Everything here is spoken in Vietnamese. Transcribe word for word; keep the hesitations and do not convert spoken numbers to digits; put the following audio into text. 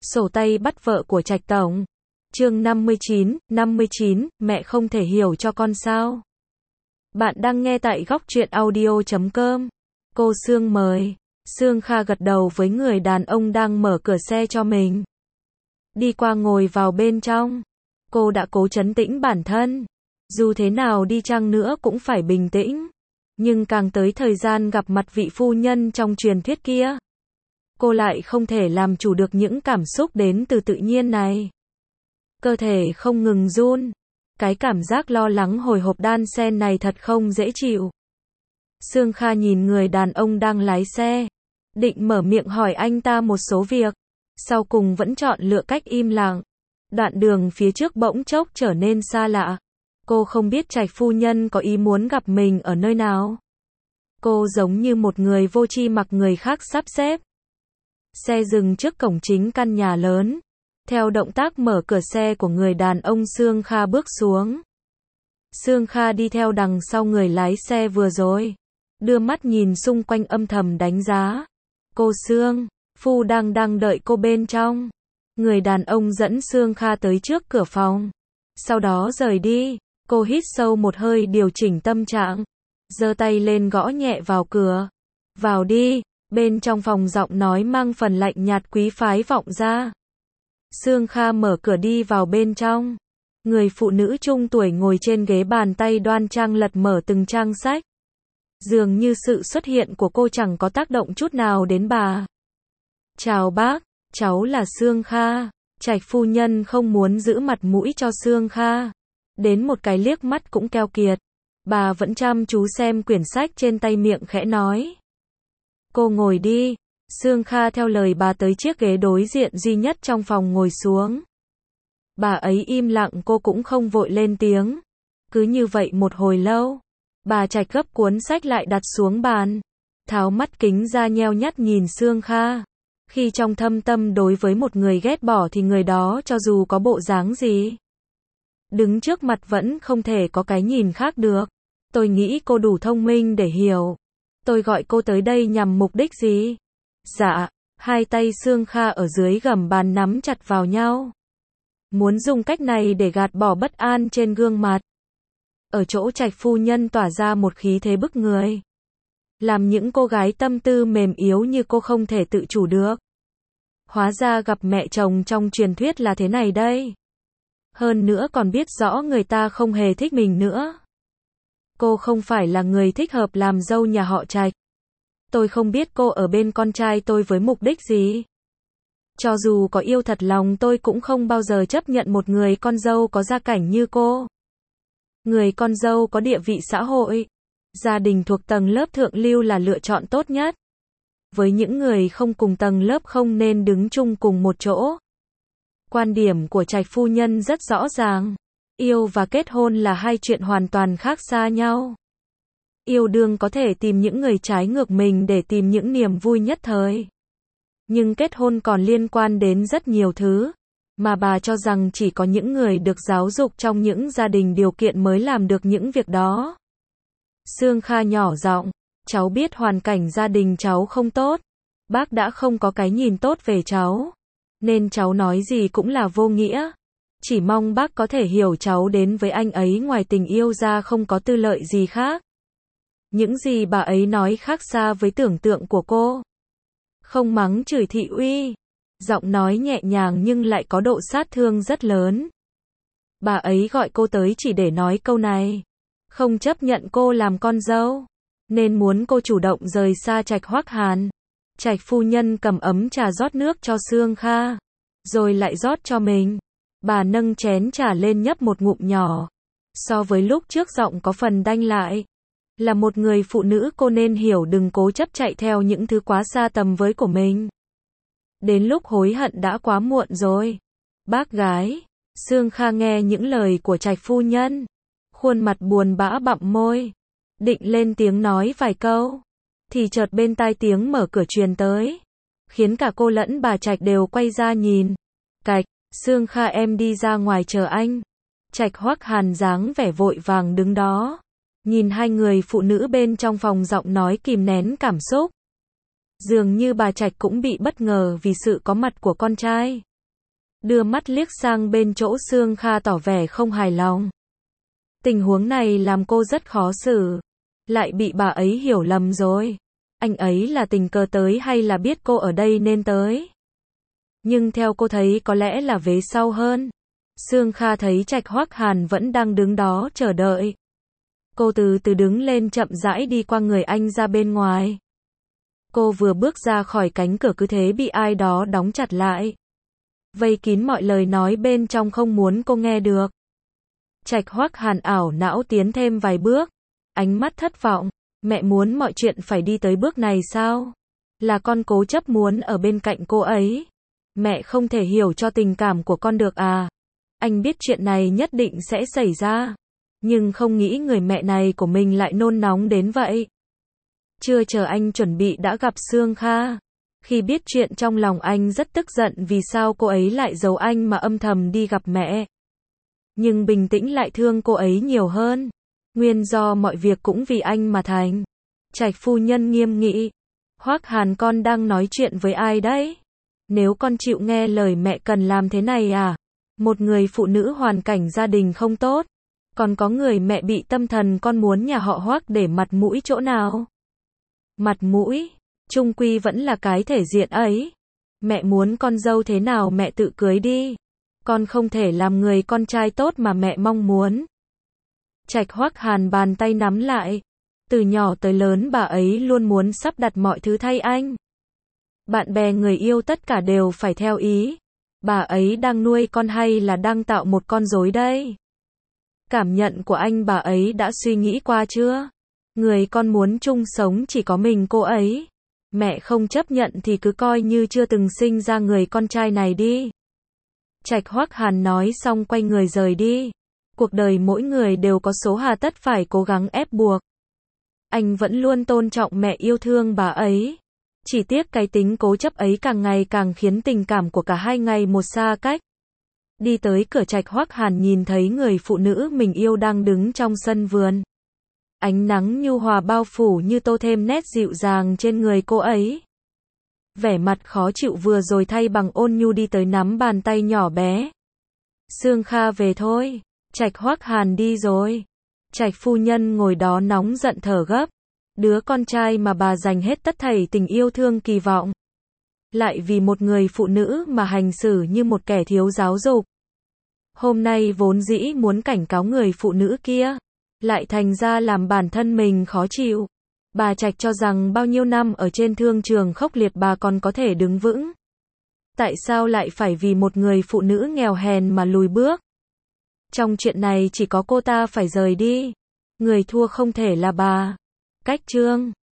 Sổ tay bắt vợ của Trạch Tổng. Chương năm mươi chín, năm mươi chín, mẹ không thể hiểu cho con sao? Bạn đang nghe tại góc truyện audio chấm com. Cô Sương mời. Sương Kha gật đầu với người đàn ông đang mở cửa xe cho mình. Đi qua ngồi vào bên trong. Cô đã cố trấn tĩnh bản thân. Dù thế nào đi chăng nữa cũng phải bình tĩnh. Nhưng càng tới thời gian gặp mặt vị phu nhân trong truyền thuyết kia, cô lại không thể làm chủ được những cảm xúc đến từ tự nhiên này. Cơ thể không ngừng run. Cái cảm giác lo lắng hồi hộp đan xen này thật không dễ chịu. Sương Kha nhìn người đàn ông đang lái xe, định mở miệng hỏi anh ta một số việc, sau cùng vẫn chọn lựa cách im lặng. Đoạn đường phía trước bỗng chốc trở nên xa lạ. Cô không biết Trạch phu nhân có ý muốn gặp mình ở nơi nào. Cô giống như một người vô tri mặc người khác sắp xếp. Xe dừng trước cổng chính căn nhà lớn. Theo động tác mở cửa xe của người đàn ông, Sương Kha bước xuống. Sương Kha đi theo đằng sau người lái xe vừa rồi, đưa mắt nhìn xung quanh âm thầm đánh giá. Cô Sương, phu đang đang đợi cô bên trong. Người đàn ông dẫn Sương Kha tới trước cửa phòng, sau đó rời đi. Cô hít sâu một hơi điều chỉnh tâm trạng, giơ tay lên gõ nhẹ vào cửa. Vào đi. Bên trong phòng giọng nói mang phần lạnh nhạt quý phái vọng ra. Sương Kha mở cửa đi vào bên trong. Người phụ nữ trung tuổi ngồi trên ghế, bàn tay đoan trang lật mở từng trang sách. Dường như sự xuất hiện của cô chẳng có tác động chút nào đến bà. Chào bác, cháu là Sương Kha. Trạch phu nhân không muốn giữ mặt mũi cho Sương Kha. Đến một cái liếc mắt cũng keo kiệt. Bà vẫn chăm chú xem quyển sách trên tay, miệng khẽ nói. Cô ngồi đi. Sương Kha theo lời bà tới chiếc ghế đối diện duy nhất trong phòng ngồi xuống. Bà ấy im lặng, cô cũng không vội lên tiếng. Cứ như vậy một hồi lâu, bà Trạch gấp cuốn sách lại đặt xuống bàn, tháo mắt kính ra nheo nhắt nhìn Sương Kha. Khi trong thâm tâm đối với một người ghét bỏ thì người đó cho dù có bộ dáng gì, đứng trước mặt vẫn không thể có cái nhìn khác được. Tôi nghĩ cô đủ thông minh để hiểu tôi gọi cô tới đây nhằm mục đích gì. Dạ. Hai tay Sương Kha ở dưới gầm bàn nắm chặt vào nhau, muốn dùng cách này để gạt bỏ bất an trên gương mặt. Ở chỗ Trạch phu nhân tỏa ra một khí thế bức người, làm những cô gái tâm tư mềm yếu như cô không thể tự chủ được. Hóa ra gặp mẹ chồng trong truyền thuyết là thế này đây. Hơn nữa còn biết rõ người ta không hề thích mình nữa. Cô không phải là người thích hợp làm dâu nhà họ Trạch. Tôi không biết cô ở bên con trai tôi với mục đích gì. Cho dù có yêu thật lòng, tôi cũng không bao giờ chấp nhận một người con dâu có gia cảnh như cô. Người con dâu có địa vị xã hội, gia đình thuộc tầng lớp thượng lưu là lựa chọn tốt nhất. Với những người không cùng tầng lớp không nên đứng chung cùng một chỗ. Quan điểm của Trạch phu nhân rất rõ ràng. Yêu và kết hôn là hai chuyện hoàn toàn khác xa nhau. Yêu đương có thể tìm những người trái ngược mình để tìm những niềm vui nhất thời. Nhưng kết hôn còn liên quan đến rất nhiều thứ, mà bà cho rằng chỉ có những người được giáo dục trong những gia đình điều kiện mới làm được những việc đó. Sương Kha nhỏ giọng, cháu biết hoàn cảnh gia đình cháu không tốt. Bác đã không có cái nhìn tốt về cháu, nên cháu nói gì cũng là vô nghĩa. Chỉ mong bác có thể hiểu cháu đến với anh ấy ngoài tình yêu ra không có tư lợi gì khác. Những gì bà ấy nói khác xa với tưởng tượng của cô. Không mắng chửi thị uy, giọng nói nhẹ nhàng nhưng lại có độ sát thương rất lớn. Bà ấy gọi cô tới chỉ để nói câu này, không chấp nhận cô làm con dâu, nên muốn cô chủ động rời xa Trạch Hoắc Hàn. Trạch phu nhân cầm ấm trà rót nước cho Sương Kha, rồi lại rót cho mình. Bà nâng chén trà lên nhấp một ngụm nhỏ. So với lúc trước giọng có phần đanh lại. Là một người phụ nữ cô nên hiểu, đừng cố chấp chạy theo những thứ quá xa tầm với của mình. Đến lúc hối hận đã quá muộn rồi. Bác gái. Sương Kha nghe những lời của Trạch phu nhân, khuôn mặt buồn bã bặm môi, định lên tiếng nói vài câu, thì chợt bên tai tiếng mở cửa truyền tới, khiến cả cô lẫn bà Trạch đều quay ra nhìn. Cạch, Sương Kha em đi ra ngoài chờ anh. Trạch Hoắc Hàn dáng vẻ vội vàng đứng đó, nhìn hai người phụ nữ bên trong phòng, giọng nói kìm nén cảm xúc. Dường như bà Trạch cũng bị bất ngờ vì sự có mặt của con trai. đưa mắt liếc sang bên chỗ Sương Kha tỏ vẻ không hài lòng. Tình huống này làm cô rất khó xử. Lại bị bà ấy hiểu lầm rồi. Anh ấy là tình cờ tới hay là biết cô ở đây nên tới? Nhưng theo cô thấy có lẽ là vế sau hơn. Sương Kha thấy Trạch Hoắc Hàn vẫn đang đứng đó chờ đợi. Cô từ từ đứng lên chậm rãi đi qua người anh ra bên ngoài. Cô vừa bước ra khỏi cánh cửa cứ thế bị ai đó đóng chặt lại. Vây kín mọi lời nói bên trong không muốn cô nghe được. Trạch Hoắc Hàn ảo não tiến thêm vài bước. Ánh mắt thất vọng. Mẹ muốn mọi chuyện phải đi tới bước này sao? Là con cố chấp muốn ở bên cạnh cô ấy. Mẹ không thể hiểu cho tình cảm của con được à? Anh biết chuyện này nhất định sẽ xảy ra. Nhưng không nghĩ người mẹ này của mình lại nôn nóng đến vậy. Chưa chờ anh chuẩn bị đã gặp Sương Kha. Khi biết chuyện trong lòng anh rất tức giận vì sao cô ấy lại giấu anh mà âm thầm đi gặp mẹ. Nhưng bình tĩnh lại thương cô ấy nhiều hơn. Nguyên do mọi việc cũng vì anh mà thành. Trạch phu nhân nghiêm nghị. Hoắc Hàn con đang nói chuyện với ai đấy? Nếu con chịu nghe lời mẹ cần làm thế này à? Một người phụ nữ hoàn cảnh gia đình không tốt. Còn có người mẹ bị tâm thần con muốn nhà họ Hoắc để mặt mũi chỗ nào? Mặt mũi, chung quy vẫn là cái thể diện ấy. Mẹ muốn con dâu thế nào mẹ tự cưới đi. Con không thể làm người con trai tốt mà mẹ mong muốn. Trạch Hoắc Hàn bàn tay nắm lại. Từ nhỏ tới lớn bà ấy luôn muốn sắp đặt mọi thứ thay anh. Bạn bè người yêu tất cả đều phải theo ý. Bà ấy đang nuôi con hay là đang tạo một con rối đây? Cảm nhận của anh bà ấy đã suy nghĩ qua chưa? Người con muốn chung sống chỉ có mình cô ấy. Mẹ không chấp nhận thì cứ coi như chưa từng sinh ra người con trai này đi. Trạch Hoắc Hàn nói xong quay người rời đi. Cuộc đời mỗi người đều có số hà tất phải cố gắng ép buộc. Anh vẫn luôn tôn trọng mẹ yêu thương bà ấy. Chỉ tiếc cái tính cố chấp ấy càng ngày càng khiến tình cảm của cả hai ngày một xa cách. Đi tới cửa Trạch Hoắc Hàn nhìn thấy người phụ nữ mình yêu đang đứng trong sân vườn. Ánh nắng nhu hòa bao phủ như tô thêm nét dịu dàng trên người cô ấy. Vẻ mặt khó chịu vừa rồi thay bằng ôn nhu đi tới nắm bàn tay nhỏ bé. Sương Kha về thôi. Trạch Hoắc Hàn đi rồi. Trạch phu nhân ngồi đó nóng giận thở gấp. Đứa con trai mà bà dành hết tất thảy tình yêu thương kỳ vọng. Lại vì một người phụ nữ mà hành xử như một kẻ thiếu giáo dục. Hôm nay vốn dĩ muốn cảnh cáo người phụ nữ kia. Lại thành ra làm bản thân mình khó chịu. Bà Trạch cho rằng bao nhiêu năm ở trên thương trường khốc liệt bà còn có thể đứng vững. Tại sao lại phải vì một người phụ nữ nghèo hèn mà lùi bước? Trong chuyện này chỉ có cô ta phải rời đi. Người thua không thể là bà. Cách chương